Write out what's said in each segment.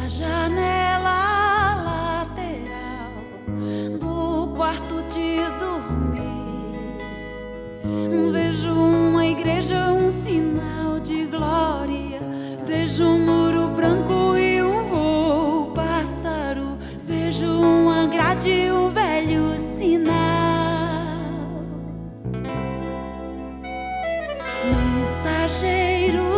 janela lateral do quarto de dormir, vejo uma igreja, um sinal de glória. Vejo um muro branco e um voo pássaro. Vejo uma grade e um velho sinal. Mensageiro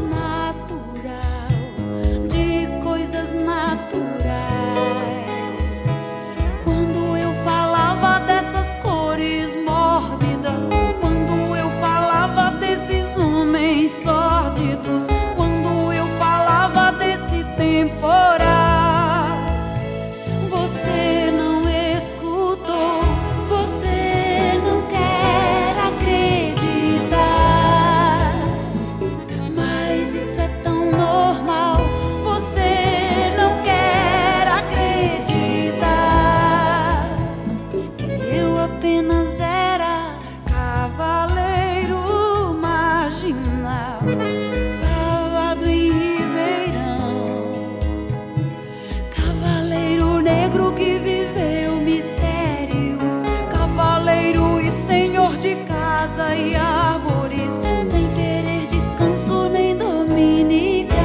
naturais. Quando eu falava dessas cores mórbidas, quando eu falava desses homens sórdidos, quando eu falava desse temporal, você não escutou, você não quer acreditar. Mas isso é tão normal. Apenas era cavaleiro marginal, cravado em Ribeirão, cavaleiro negro que viveu mistérios, cavaleiro e senhor de casa e árvores, sem querer descanso nem dominical.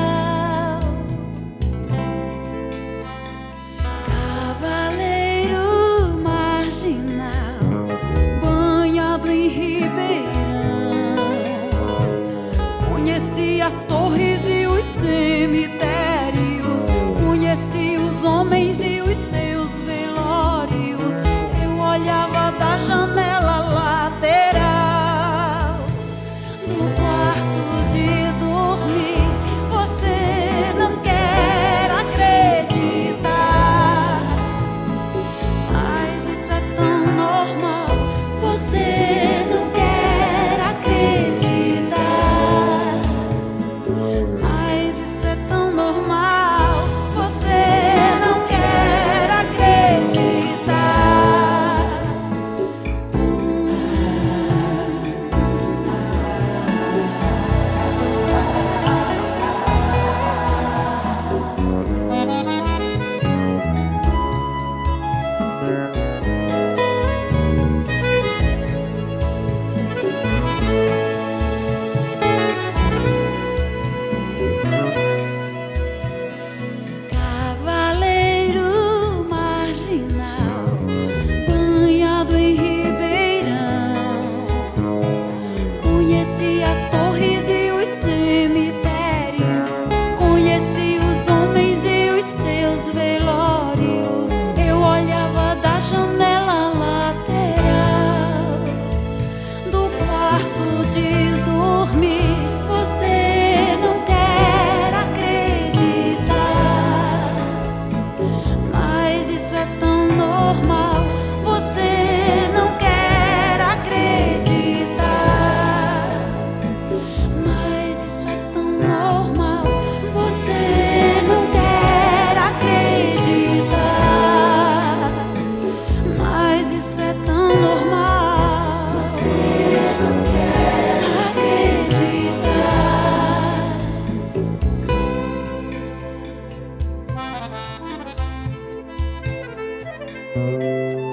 Conheci as torres e os cemitérios, conheci os homens e os seus velórios. Eu olhava da janela lateral do quarto de dormir. Você não quer acreditar, mas isso é tão normal. Você não quer acreditar. Conheci as torres e os cemitérios, conheci os homens e os seus velórios. Eu olhava da janela lateral do quarto de dormir. Você não quer acreditar, mas isso é tão normal. Você não quer acreditar, mas isso é tão normal. Você não quer acreditar, mas isso é tão normal. Você não quer acreditar.